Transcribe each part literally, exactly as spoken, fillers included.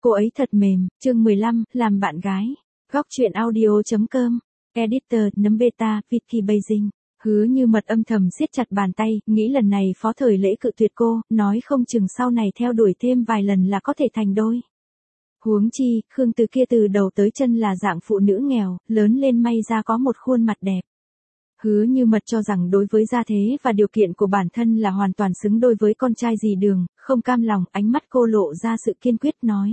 Cô ấy thật mềm, chương mười lăm, làm bạn gái. Góc truyện audio.com. Editor, nấm beta, Vicky Beijing. Hứa Như Mật âm thầm siết chặt bàn tay, nghĩ lần này Phó Thời Lễ cự tuyệt cô, nói không chừng sau này theo đuổi thêm vài lần là có thể thành đôi. Huống chi, Khương Từ kia từ đầu tới chân là dạng phụ nữ nghèo, lớn lên may ra có một khuôn mặt đẹp. Hứa Như Mật cho rằng đối với gia thế và điều kiện của bản thân là hoàn toàn xứng đôi với con trai dì Đường, không cam lòng, ánh mắt cô lộ ra sự kiên quyết nói.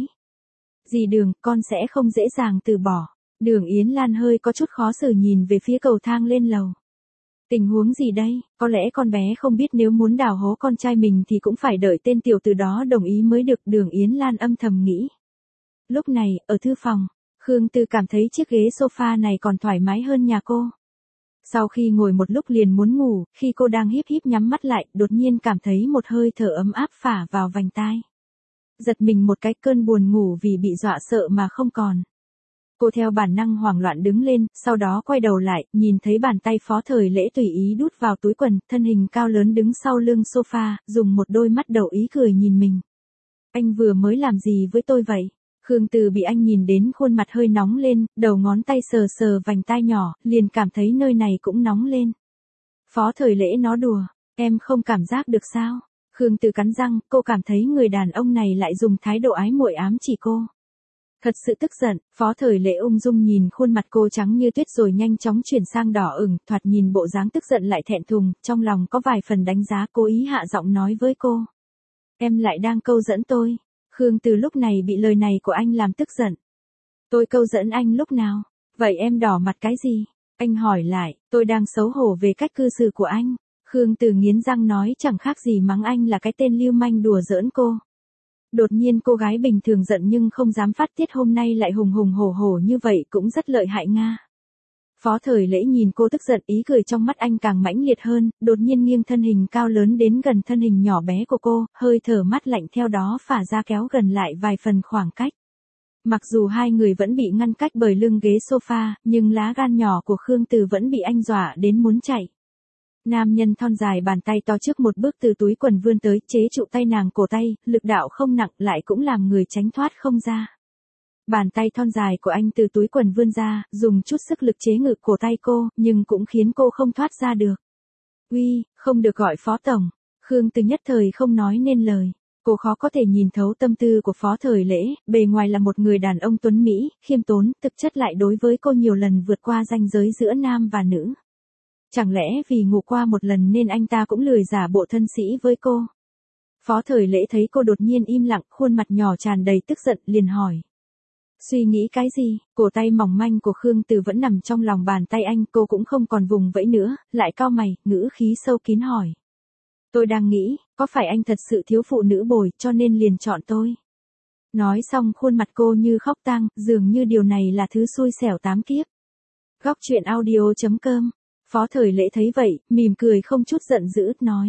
Dì Đường, con sẽ không dễ dàng từ bỏ. Đường Yến Lan hơi có chút khó xử nhìn về phía cầu thang lên lầu. Tình huống gì đây, có lẽ con bé không biết nếu muốn đào hố con trai mình thì cũng phải đợi tên tiểu tử đó đồng ý mới được, Đường Yến Lan âm thầm nghĩ. Lúc này, ở thư phòng, Khương Từ cảm thấy chiếc ghế sofa này còn thoải mái hơn nhà cô. Sau khi ngồi một lúc liền muốn ngủ, khi cô đang híp híp nhắm mắt lại, đột nhiên cảm thấy một hơi thở ấm áp phả vào vành tai. Giật mình một cái, cơn buồn ngủ vì bị dọa sợ mà không còn. Cô theo bản năng hoảng loạn đứng lên, sau đó quay đầu lại, nhìn thấy bàn tay Phó Thời Lễ tùy ý đút vào túi quần, thân hình cao lớn đứng sau lưng sofa, dùng một đôi mắt đậu ý cười nhìn mình. Anh vừa mới làm gì với tôi vậy? Khương Từ bị anh nhìn đến khuôn mặt hơi nóng lên, đầu ngón tay sờ sờ vành tai nhỏ, liền cảm thấy nơi này cũng nóng lên. Phó Thời Lễ nó đùa, em không cảm giác được sao? Khương Từ cắn răng, cô cảm thấy người đàn ông này lại dùng thái độ ái muội ám chỉ cô. Thật sự tức giận, Phó Thời Lễ ung dung nhìn khuôn mặt cô trắng như tuyết rồi nhanh chóng chuyển sang đỏ ửng, thoạt nhìn bộ dáng tức giận lại thẹn thùng, trong lòng có vài phần đánh giá, cố ý hạ giọng nói với cô. Em lại đang câu dẫn tôi. Khương Từ lúc này bị lời này của anh làm tức giận. Tôi câu dẫn anh lúc nào? Vậy em đỏ mặt cái gì? Anh hỏi lại, tôi đang xấu hổ về cách cư xử của anh. Khương Từ nghiến răng nói chẳng khác gì mắng anh là cái tên lưu manh đùa giỡn cô. Đột nhiên cô gái bình thường giận nhưng không dám phát tiết hôm nay lại hùng hùng hổ hổ như vậy cũng rất lợi hại nga. Phó Thời Lễ nhìn cô tức giận, ý cười trong mắt anh càng mãnh liệt hơn, đột nhiên nghiêng thân hình cao lớn đến gần thân hình nhỏ bé của cô, hơi thở mát lạnh theo đó phả ra kéo gần lại vài phần khoảng cách. Mặc dù hai người vẫn bị ngăn cách bởi lưng ghế sofa, nhưng lá gan nhỏ của Khương Từ vẫn bị anh dọa đến muốn chạy. Nam nhân thon dài bàn tay to trước một bước từ túi quần vươn tới, chế trụ tay nàng cổ tay, lực đạo không nặng lại cũng làm người tránh thoát không ra. Bàn tay thon dài của anh từ túi quần vươn ra, dùng chút sức lực chế ngự cổ tay cô, nhưng cũng khiến cô không thoát ra được. Uy, không được gọi Phó Tổng. Khương Từ nhất thời không nói nên lời. Cô khó có thể nhìn thấu tâm tư của Phó Thời Lễ, bề ngoài là một người đàn ông tuấn Mỹ, khiêm tốn, thực chất lại đối với cô nhiều lần vượt qua ranh giới giữa nam và nữ. Chẳng lẽ vì ngủ qua một lần nên anh ta cũng lười giả bộ thân sĩ với cô? Phó Thời Lễ thấy cô đột nhiên im lặng, khuôn mặt nhỏ tràn đầy tức giận, liền hỏi. Suy nghĩ cái gì? Cổ tay mỏng manh của Khương Từ vẫn nằm trong lòng bàn tay anh, cô cũng không còn vùng vẫy nữa, lại cau mày, ngữ khí sâu kín hỏi. Tôi đang nghĩ, có phải anh thật sự thiếu phụ nữ bồi, cho nên liền chọn tôi? Nói xong khuôn mặt cô như khóc tang, dường như điều này là thứ xui xẻo tám kiếp. Góc truyện audio.com. Phó Thời Lễ thấy vậy, mỉm cười không chút giận dữ, nói.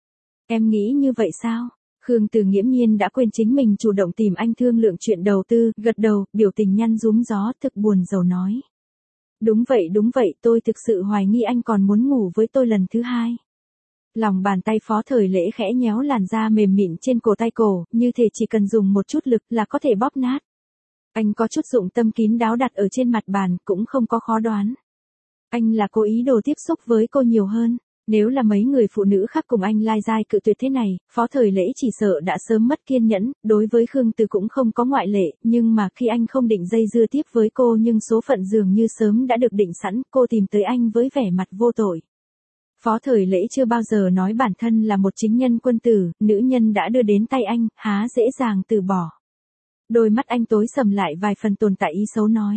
Em nghĩ như vậy sao? Khương Từ nghiễm nhiên đã quên chính mình chủ động tìm anh thương lượng chuyện đầu tư, gật đầu, biểu tình nhăn rúm gió, thực buồn rầu nói. Đúng vậy đúng vậy, tôi thực sự hoài nghi anh còn muốn ngủ với tôi lần thứ hai. Lòng bàn tay Phó Thời Lễ khẽ nhéo làn da mềm mịn trên cổ tay cổ, như thể chỉ cần dùng một chút lực là có thể bóp nát. Anh có chút dụng tâm kín đáo đặt ở trên mặt bàn, cũng không có khó đoán. Anh là cố ý đồ tiếp xúc với cô nhiều hơn. Nếu là mấy người phụ nữ khác cùng anh lai dai cự tuyệt thế này, Phó Thời Lễ chỉ sợ đã sớm mất kiên nhẫn, đối với Khương Từ cũng không có ngoại lệ, nhưng mà khi anh không định dây dưa tiếp với cô nhưng số phận dường như sớm đã được định sẵn, cô tìm tới anh với vẻ mặt vô tội. Phó Thời Lễ chưa bao giờ nói bản thân là một chính nhân quân tử, nữ nhân đã đưa đến tay anh, há dễ dàng từ bỏ. Đôi mắt anh tối sầm lại vài phần tồn tại ý xấu nói.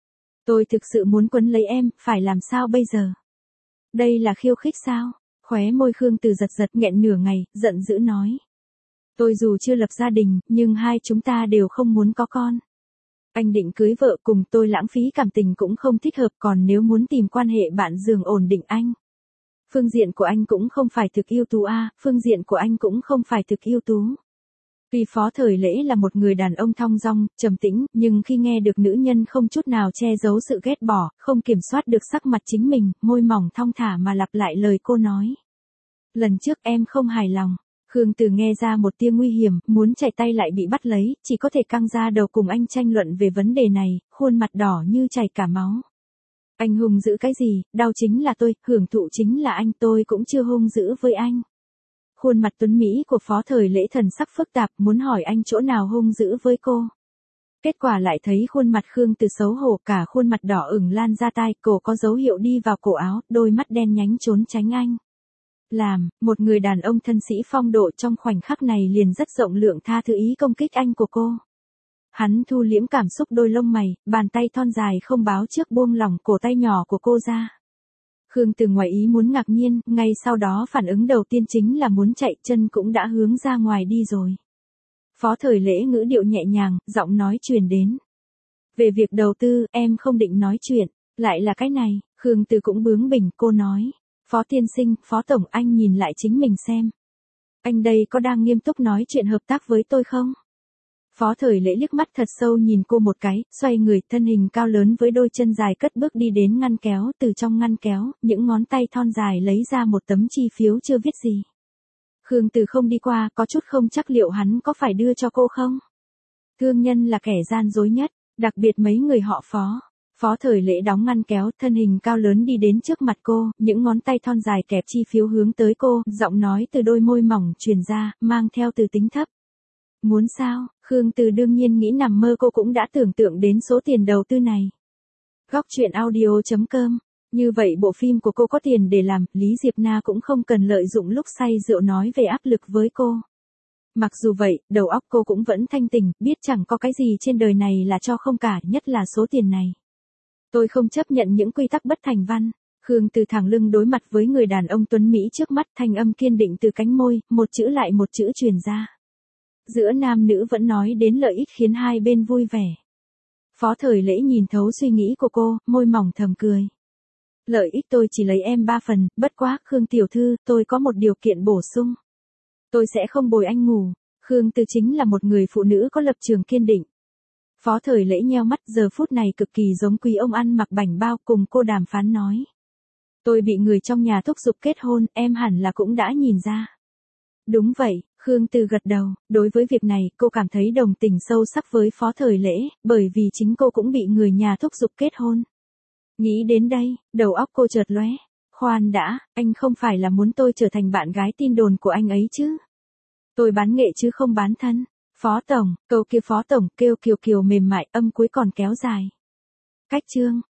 Tôi thực sự muốn quấn lấy em, phải làm sao bây giờ? Đây là khiêu khích sao? Khóe môi Khương Từ giật giật nghẹn nửa ngày, giận dữ nói. Tôi dù chưa lập gia đình, nhưng hai chúng ta đều không muốn có con. Anh định cưới vợ cùng tôi lãng phí cảm tình cũng không thích hợp, còn nếu muốn tìm quan hệ bạn giường ổn định anh. Phương diện của anh cũng không phải thực ưu tú a, phương diện của anh cũng không phải thực ưu tú. Vì Phó Thời Lễ là một người đàn ông thong dong, trầm tĩnh, nhưng khi nghe được nữ nhân không chút nào che giấu sự ghét bỏ, không kiểm soát được sắc mặt chính mình, môi mỏng thong thả mà lặp lại lời cô nói. Lần trước em không hài lòng. Khương Từ nghe ra một tia nguy hiểm, muốn chạy tay lại bị bắt lấy, chỉ có thể căng ra đầu cùng anh tranh luận về vấn đề này, khuôn mặt đỏ như chảy cả máu. Anh hung dữ cái gì, đau chính là tôi, hưởng thụ chính là anh, tôi cũng chưa hung dữ với anh. Khuôn mặt tuấn Mỹ của Phó Thời Lễ thần sắc phức tạp, muốn hỏi anh chỗ nào hung dữ với cô. Kết quả lại thấy khuôn mặt Khương Từ xấu hổ, cả khuôn mặt đỏ ửng lan ra tai, cổ có dấu hiệu đi vào cổ áo, đôi mắt đen nhánh trốn tránh anh. Làm, một người đàn ông thân sĩ phong độ trong khoảnh khắc này liền rất rộng lượng tha thứ ý công kích anh của cô. Hắn thu liễm cảm xúc đôi lông mày, bàn tay thon dài không báo trước buông lỏng cổ tay nhỏ của cô ra. Khương Từ ngoài ý muốn ngạc nhiên, ngay sau đó phản ứng đầu tiên chính là muốn chạy, chân cũng đã hướng ra ngoài đi rồi. Phó Thời Lễ ngữ điệu nhẹ nhàng, giọng nói truyền đến. Về việc đầu tư, em không định nói chuyện, lại là cái này, Khương Từ cũng bướng bỉnh, cô nói. Phó tiên sinh, Phó Tổng, anh nhìn lại chính mình xem. Anh đây có đang nghiêm túc nói chuyện hợp tác với tôi không? Phó Thời Lễ liếc mắt thật sâu nhìn cô một cái, xoay người, thân hình cao lớn với đôi chân dài cất bước đi đến ngăn kéo, từ trong ngăn kéo, những ngón tay thon dài lấy ra một tấm chi phiếu chưa viết gì. Khương Từ không đi qua, có chút không chắc liệu hắn có phải đưa cho cô không? Thương nhân là kẻ gian dối nhất, đặc biệt mấy người họ Phó. Phó Thời Lễ đóng ngăn kéo, thân hình cao lớn đi đến trước mặt cô, những ngón tay thon dài kẹp chi phiếu hướng tới cô, giọng nói từ đôi môi mỏng truyền ra, mang theo từ tính thấp. Muốn sao? Khương Từ đương nhiên nghĩ nằm mơ cô cũng đã tưởng tượng đến số tiền đầu tư này. Góc truyện audio chấm com. Như vậy bộ phim của cô có tiền để làm, Lý Diệp Na cũng không cần lợi dụng lúc say rượu nói về áp lực với cô. Mặc dù vậy, đầu óc cô cũng vẫn thanh tỉnh, biết chẳng có cái gì trên đời này là cho không cả, nhất là số tiền này. Tôi không chấp nhận những quy tắc bất thành văn. Khương Từ thẳng lưng đối mặt với người đàn ông tuấn Mỹ trước mắt, thanh âm kiên định từ cánh môi, một chữ lại một chữ truyền ra. Giữa nam nữ vẫn nói đến lợi ích khiến hai bên vui vẻ. Phó Thời Lễ nhìn thấu suy nghĩ của cô, môi mỏng thầm cười. Lợi ích tôi chỉ lấy em ba phần, bất quá, Khương tiểu thư, tôi có một điều kiện bổ sung. Tôi sẽ không bồi anh ngủ. Khương Từ chính là một người phụ nữ có lập trường kiên định. Phó Thời Lễ nheo mắt, giờ phút này cực kỳ giống quý ông ăn mặc bảnh bao, cùng cô đàm phán nói. Tôi bị người trong nhà thúc giục kết hôn, em hẳn là cũng đã nhìn ra. Đúng vậy, Khương Từ gật đầu, đối với việc này, cô cảm thấy đồng tình sâu sắc với Phó Thời Lễ, bởi vì chính cô cũng bị người nhà thúc giục kết hôn. Nghĩ đến đây, đầu óc cô chợt lóe. Khoan đã, anh không phải là muốn tôi trở thành bạn gái tin đồn của anh ấy chứ? Tôi bán nghệ chứ không bán thân. Phó Tổng, câu kia Phó Tổng kêu kiều kiều mềm mại, âm cuối còn kéo dài. Cách chương.